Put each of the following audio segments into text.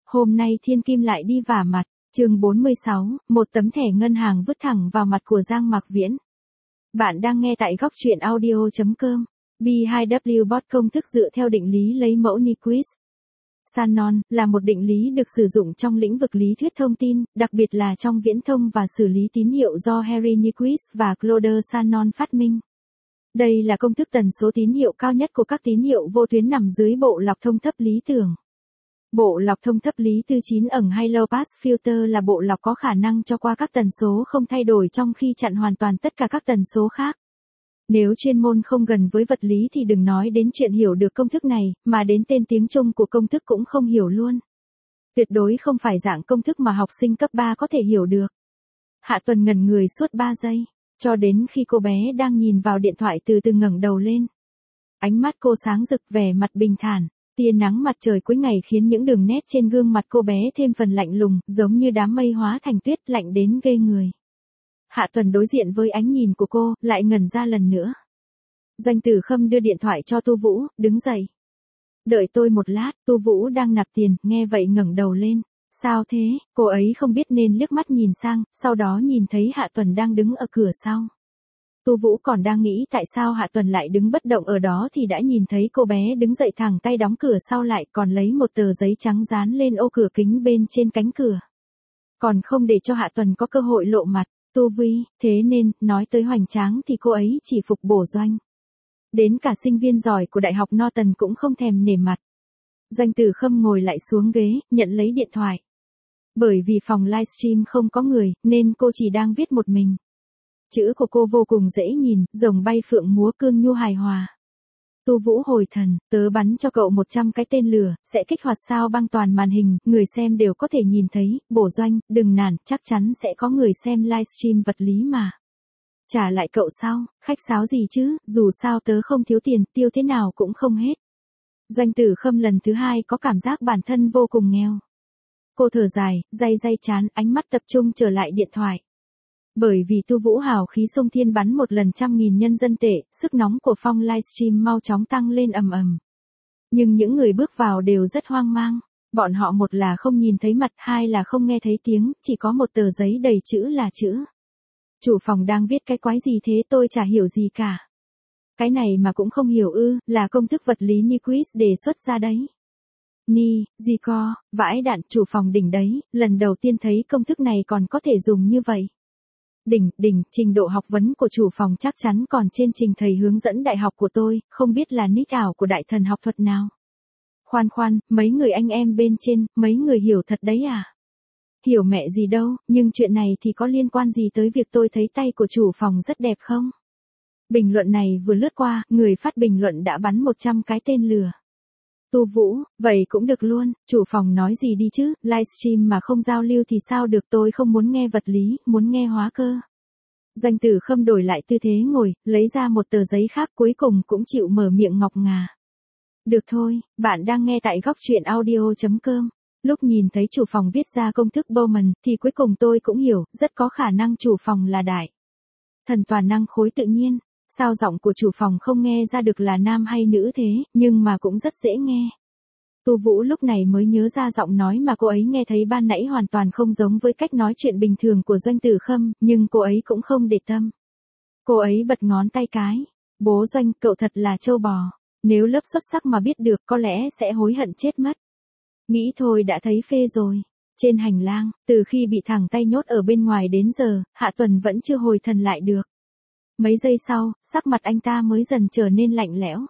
Hôm nay Thiên Kim lại đi vả mặt, chương 46, một tấm thẻ ngân hàng vứt thẳng vào mặt của Giang Mạc Viễn. Bạn đang nghe tại góc truyện audio.com. B2W bot công thức dựa theo định lý lấy mẫu Nyquist. Shannon là một định lý được sử dụng trong lĩnh vực lý thuyết thông tin, đặc biệt là trong viễn thông và xử lý tín hiệu do Henry Nyquist và Claude Shannon phát minh. Đây là công thức tần số tín hiệu cao nhất của các tín hiệu vô tuyến nằm dưới bộ lọc thông thấp lý tưởng. Bộ lọc thông thấp lý tư 9 ầng hay low pass filter là bộ lọc có khả năng cho qua các tần số không thay đổi trong khi chặn hoàn toàn tất cả các tần số khác. Nếu chuyên môn không gần với vật lý thì đừng nói đến chuyện hiểu được công thức này, mà đến tên tiếng Trung của công thức cũng không hiểu luôn. Tuyệt đối không phải dạng công thức mà học sinh cấp 3 có thể hiểu được. Hạ Tuần ngẩn người suốt 3 giây, cho đến khi cô bé đang nhìn vào điện thoại từ từ ngẩng đầu lên. Ánh mắt cô sáng rực, vẻ mặt bình thản. Tia nắng mặt trời cuối ngày khiến những đường nét trên gương mặt cô bé thêm phần lạnh lùng, giống như đám mây hóa thành tuyết, lạnh đến ghê người. Hạ Tuần đối diện với ánh nhìn của cô, lại ngẩn ra lần nữa. Doanh Tử Khâm đưa điện thoại cho Tu Vũ, đứng dậy. Đợi tôi một lát, Tu Vũ đang nạp tiền, nghe vậy ngẩng đầu lên. Sao thế? Cô ấy không biết nên liếc mắt nhìn sang, sau đó nhìn thấy Hạ Tuần đang đứng ở cửa sau. Tu Vũ còn đang nghĩ tại sao Hạ Tuần lại đứng bất động ở đó thì đã nhìn thấy cô bé đứng dậy thẳng tay đóng cửa sau lại, còn lấy một tờ giấy trắng dán lên ô cửa kính bên trên cánh cửa. Còn không để cho Hạ Tuần có cơ hội lộ mặt. Tu Vi, thế nên, nói tới hoành tráng thì cô ấy chỉ phục bổ Doanh. Đến cả sinh viên giỏi của Đại học Norton cũng không thèm nể mặt. Doanh Tử Khâm ngồi lại xuống ghế, nhận lấy điện thoại. Bởi vì phòng livestream không có người, nên cô chỉ đang viết một mình. Chữ của cô vô cùng dễ nhìn, rồng bay phượng múa, cương nhu hài hòa. Tu Vũ hồi thần, tớ bắn cho cậu 100 cái tên lửa, sẽ kích hoạt sao băng toàn màn hình, người xem đều có thể nhìn thấy, bổ Doanh, đừng nản, chắc chắn sẽ có người xem livestream vật lý mà. Trả lại cậu sao, khách sáo gì chứ, dù sao tớ không thiếu tiền, tiêu thế nào cũng không hết. Doanh Tử Khâm lần thứ hai có cảm giác bản thân vô cùng nghèo. Cô thở dài, day chán, ánh mắt tập trung trở lại điện thoại. Bởi vì Tu Vũ hào khí xông thiên bắn một lần 100.000 nhân dân tệ, sức nóng của phong livestream mau chóng tăng lên ầm ầm. Nhưng những người bước vào đều rất hoang mang. Bọn họ một là không nhìn thấy mặt, hai là không nghe thấy tiếng, chỉ có một tờ giấy đầy chữ là chữ. Chủ phòng đang viết cái quái gì thế, tôi chả hiểu gì cả. Cái này mà cũng không hiểu ư, là công thức vật lý Nyquist đề xuất ra đấy. Gì co, vãi đạn, chủ phòng đỉnh đấy, lần đầu tiên thấy công thức này còn có thể dùng như vậy. Đỉnh, trình độ học vấn của chủ phòng chắc chắn còn trên trình thầy hướng dẫn đại học của tôi, không biết là nick ảo của đại thần học thuật nào. Khoan, mấy người anh em bên trên, mấy người hiểu thật đấy à? Hiểu mẹ gì đâu, nhưng chuyện này thì có liên quan gì tới việc tôi thấy tay của chủ phòng rất đẹp không? Bình luận này vừa lướt qua, người phát bình luận đã bắn 100 cái tên lửa. Tu Vũ, vậy cũng được luôn, chủ phòng nói gì đi chứ, livestream mà không giao lưu thì sao được, tôi không muốn nghe vật lý, muốn nghe hóa cơ. Doanh Tử Khâm đổi lại tư thế ngồi, lấy ra một tờ giấy khác, cuối cùng cũng chịu mở miệng ngọc ngà. Được thôi, bạn đang nghe tại góc truyện audio.com. Lúc nhìn thấy chủ phòng viết ra công thức Bowman, thì cuối cùng tôi cũng hiểu, rất có khả năng chủ phòng là đại thần toàn năng khối tự nhiên. Sao giọng của chủ phòng không nghe ra được là nam hay nữ thế, nhưng mà cũng rất dễ nghe. Tu Vũ lúc này mới nhớ ra giọng nói mà cô ấy nghe thấy ban nãy hoàn toàn không giống với cách nói chuyện bình thường của Doanh Tử Khâm, nhưng cô ấy cũng không để tâm. Cô ấy bật ngón tay cái. Bố Doanh, cậu thật là trâu bò. Nếu lớp xuất sắc mà biết được có lẽ sẽ hối hận chết mất. Nghĩ thôi đã thấy phê rồi. Trên hành lang, từ khi bị thẳng tay nhốt ở bên ngoài đến giờ, Hạ Tuần vẫn chưa hồi thần lại được. Mấy giây sau, sắc mặt anh ta mới dần trở nên lạnh lẽo.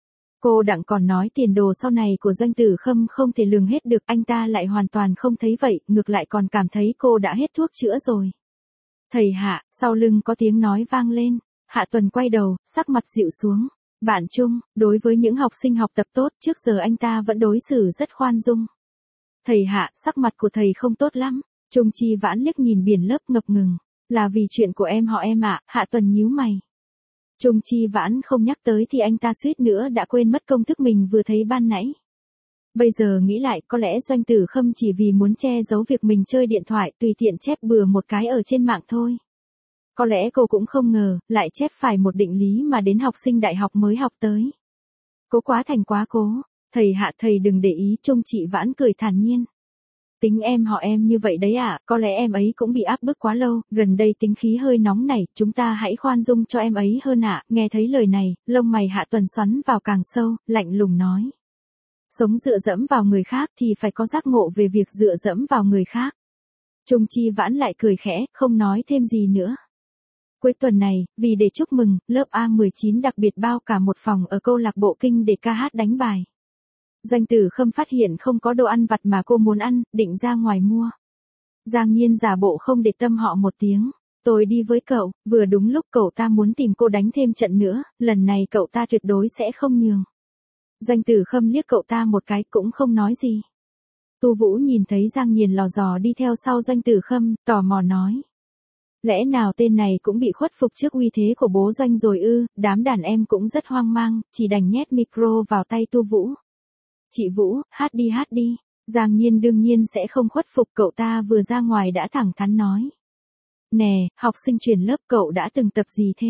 Cô Đặng còn nói tiền đồ sau này của Doanh Tử Khâm không thể lường hết được, anh ta lại hoàn toàn không thấy vậy, ngược lại còn cảm thấy cô đã hết thuốc chữa rồi. Thầy Hạ, sau lưng có tiếng nói vang lên. Hạ Tuần quay đầu, sắc mặt dịu xuống. Bạn Trung, đối với những học sinh học tập tốt, trước giờ anh ta vẫn đối xử rất khoan dung. Thầy Hạ, sắc mặt của thầy không tốt lắm. Trung Chi Vãn liếc nhìn biển lớp ngập ngừng. Là vì chuyện của em họ em ạ, Hạ Tuần nhíu mày. Trung Chi Vãn không nhắc tới thì anh ta suýt nữa đã quên mất công thức mình vừa thấy ban nãy. Bây giờ nghĩ lại, có lẽ Doanh Tử Khâm chỉ vì muốn che giấu việc mình chơi điện thoại tùy tiện chép bừa một cái ở trên mạng thôi. Có lẽ cô cũng không ngờ, lại chép phải một định lý mà đến học sinh đại học mới học tới. Cố quá thành quá cố. Thầy Hạ, thầy đừng để ý, Trung Chị Vãn cười thản nhiên. tính em họ em như vậy đấy à, có lẽ em ấy cũng bị áp bức quá lâu, gần đây tính khí hơi nóng nảy, chúng ta hãy khoan dung cho em ấy hơn ạ. Nghe thấy lời này, lông mày Hạ Tuần xoắn vào càng sâu, lạnh lùng nói. Sống dựa dẫm vào người khác thì phải có giác ngộ về việc dựa dẫm vào người khác. Trung Chi Vãn lại cười khẽ, không nói thêm gì nữa. Cuối tuần này, vì để chúc mừng, lớp A19 đặc biệt bao cả một phòng ở câu lạc bộ kinh để ca hát đánh bài. Doanh Tử Khâm phát hiện không có đồ ăn vặt mà cô muốn ăn, định ra ngoài mua. Giang Nhiên giả bộ không để tâm họ một tiếng. Tôi đi với cậu, vừa đúng lúc cậu ta muốn tìm cô đánh thêm trận nữa, lần này cậu ta tuyệt đối sẽ không nhường. Doanh Tử Khâm liếc cậu ta một cái cũng không nói gì. Tu Vũ nhìn thấy Giang Nhiên lò dò đi theo sau Doanh Tử Khâm, tò mò nói. Lẽ nào tên này cũng bị khuất phục trước uy thế của bố Doanh rồi ư? Đám đàn em cũng rất hoang mang, chỉ đành nhét micro vào tay Tu Vũ. Chị Vũ, hát đi. Giang Nhiên đương nhiên sẽ không khuất phục, cậu ta vừa ra ngoài đã thẳng thắn nói. Nè, học sinh chuyển lớp cậu đã từng tập gì thế?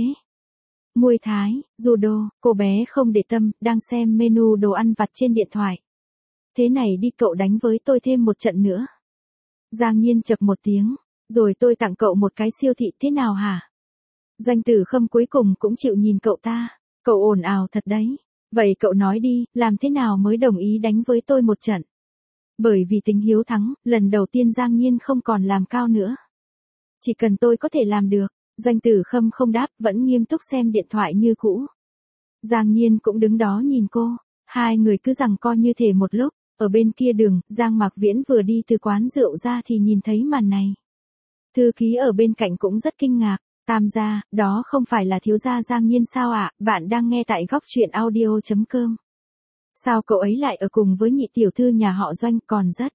Muay Thái, judo, cô bé không để tâm, đang xem menu đồ ăn vặt trên điện thoại. Thế này đi, cậu đánh với tôi thêm một trận nữa. Giang Nhiên chậc một tiếng, rồi tôi tặng cậu một cái siêu thị, thế nào hả? Doanh Tử Khâm cuối cùng cũng chịu nhìn cậu ta, cậu ồn ào thật đấy. Vậy cậu nói đi, làm thế nào mới đồng ý đánh với tôi một trận? Bởi vì tính hiếu thắng, lần đầu tiên Giang Nhiên không còn làm cao nữa. Chỉ cần tôi có thể làm được. Doanh Tử Khâm không đáp, vẫn nghiêm túc xem điện thoại như cũ. Giang Nhiên cũng đứng đó nhìn cô. Hai người cứ giằng co như thể một lúc. Ở bên kia đường, Giang Mạc Viễn vừa đi từ quán rượu ra thì nhìn thấy màn này. Thư ký ở bên cạnh cũng rất kinh ngạc. Tam gia, đó không phải là thiếu gia Giang Nhiên sao ạ? Bạn đang nghe tại góc truyện audio.com. Sao cậu ấy lại ở cùng với nhị tiểu thư nhà họ Doanh, còn rất.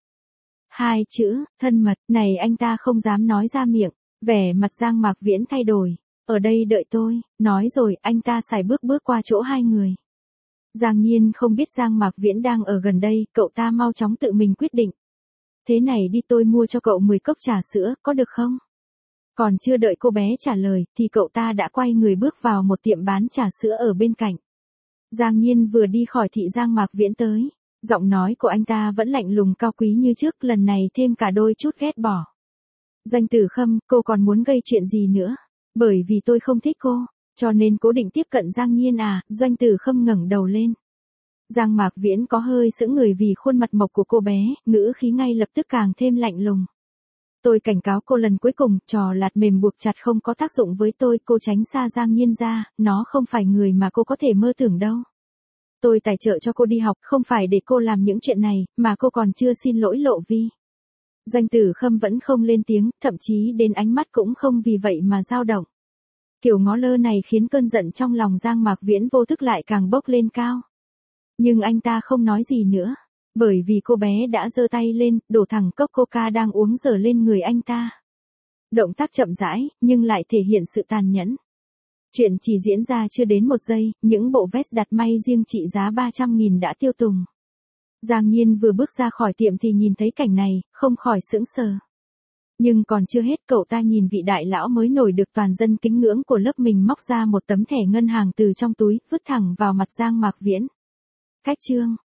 Hai chữ, thân mật, này anh ta không dám nói ra miệng. Vẻ mặt Giang Mạc Viễn thay đổi. Ở đây đợi tôi, nói rồi anh ta sải bước qua chỗ hai người. Giang Nhiên không biết Giang Mạc Viễn đang ở gần đây, cậu ta mau chóng tự mình quyết định. Thế này đi, tôi mua cho cậu 10 cốc trà sữa, có được không? Còn chưa đợi cô bé trả lời, thì cậu ta đã quay người bước vào một tiệm bán trà sữa ở bên cạnh. Giang Nhiên vừa đi khỏi thị Giang Mạc Viễn tới. Giọng nói của anh ta vẫn lạnh lùng cao quý như trước, lần này thêm cả đôi chút ghét bỏ. Doanh Tử Khâm, cô còn muốn gây chuyện gì nữa? Bởi vì tôi không thích cô, cho nên cố định tiếp cận Giang Nhiên à? Doanh Tử Khâm ngẩng đầu lên. Giang Mạc Viễn có hơi sững người vì khuôn mặt mộc của cô bé, ngữ khí ngay lập tức càng thêm lạnh lùng. Tôi cảnh cáo cô lần cuối cùng, trò lạt mềm buộc chặt không có tác dụng với tôi, cô tránh xa Giang Nhiên ra, nó không phải người mà cô có thể mơ tưởng đâu. Tôi tài trợ cho cô đi học, không phải để cô làm những chuyện này, mà cô còn chưa xin lỗi Lộ Vi. Doanh Tử Khâm vẫn không lên tiếng, thậm chí đến ánh mắt cũng không vì vậy mà dao động. Kiểu ngó lơ này khiến cơn giận trong lòng Giang Mạc Viễn vô thức lại càng bốc lên cao. Nhưng anh ta không nói gì nữa, bởi vì cô bé đã giơ tay lên, đổ thẳng cốc coca đang uống dở lên người anh ta. Động tác chậm rãi, nhưng lại thể hiện sự tàn nhẫn. Chuyện chỉ diễn ra chưa đến một giây, những bộ vest đặt may riêng trị giá 300.000 đã tiêu tùng. Giang Nhiên vừa bước ra khỏi tiệm thì nhìn thấy cảnh này, không khỏi sững sờ. Nhưng còn chưa hết, cậu ta nhìn vị đại lão mới nổi được toàn dân kính ngưỡng của lớp mình móc ra một tấm thẻ ngân hàng từ trong túi, vứt thẳng vào mặt Giang Mạc Viễn. Cách chương.